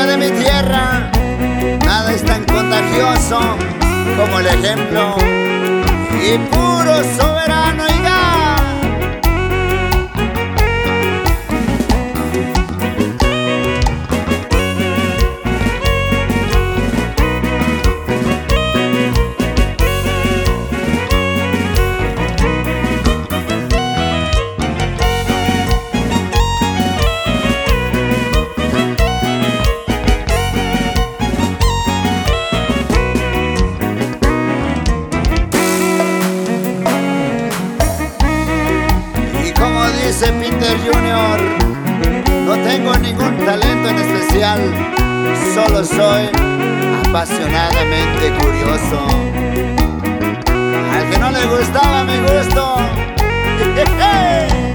de mi tierra, nada es tan contagioso como el ejemplo y puro soberano y gas. Dice Peter Jr., no tengo ningún talento en especial, solo soy apasionadamente curioso. Al que no le gustaba mi gusto, ¡hey!